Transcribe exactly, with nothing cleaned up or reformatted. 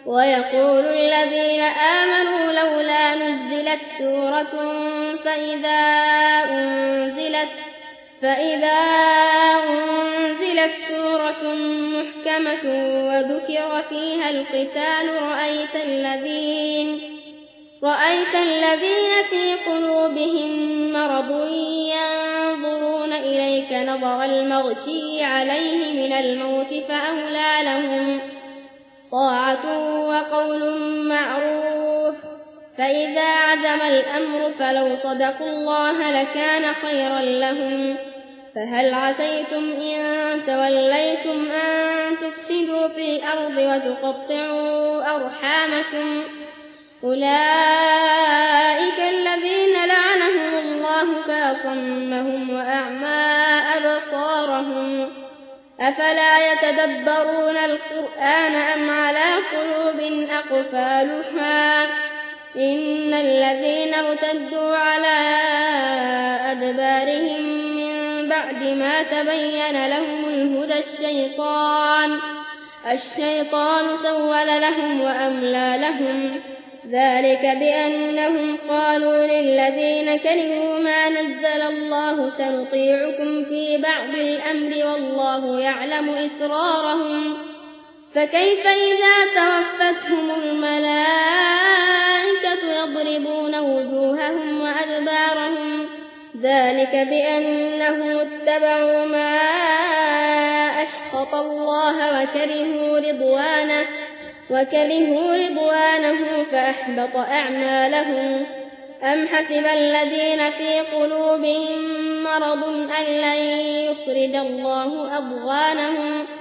ويقول الذين آمنوا لولا نزلت سورة فإذا أنزلت, فإذا أنزلت سورة محكمة وذكر فيها القتال رأيت الذين, رأيت الذين في قلوبهم مرض ينظرون إليك نظر المغشي عليه من الموت فأولى لهم طاعة وقول معروف. فإذا عزم الأمر فلو صدقوا الله لكان خيرا لهم. فهل عسيتم إن توليتم أن تفسدوا في الأرض وتقطعوا أرحامكم؟ أولئك الذين لعنهم الله فأصمهم وأعمى أبصارهم. أفلا يتدبرون القرآن أم على قلوب أقفالها؟ إن الذين ارتدوا على أدبارهم من بعد ما تبين لهم الهدى الشيطان الشيطان سول لهم وأملى لهم. ذلك بأنهم قالوا للذين كرهوا ما نزل الله سنطيعكم في بعض الأمر والله يعلم إسرارهم. فكيف إذا توفتهم الملائكة يضربون وجوههم وأدبارهم؟ ذلك بأنهم اتبعوا ما أسخط الله وكرهوا رضوانه وكرهوا رضوانه فأحبط أعمالهم. أم حسب الذين في قلوبهم مرض أن لن يخرج الله أضغانهم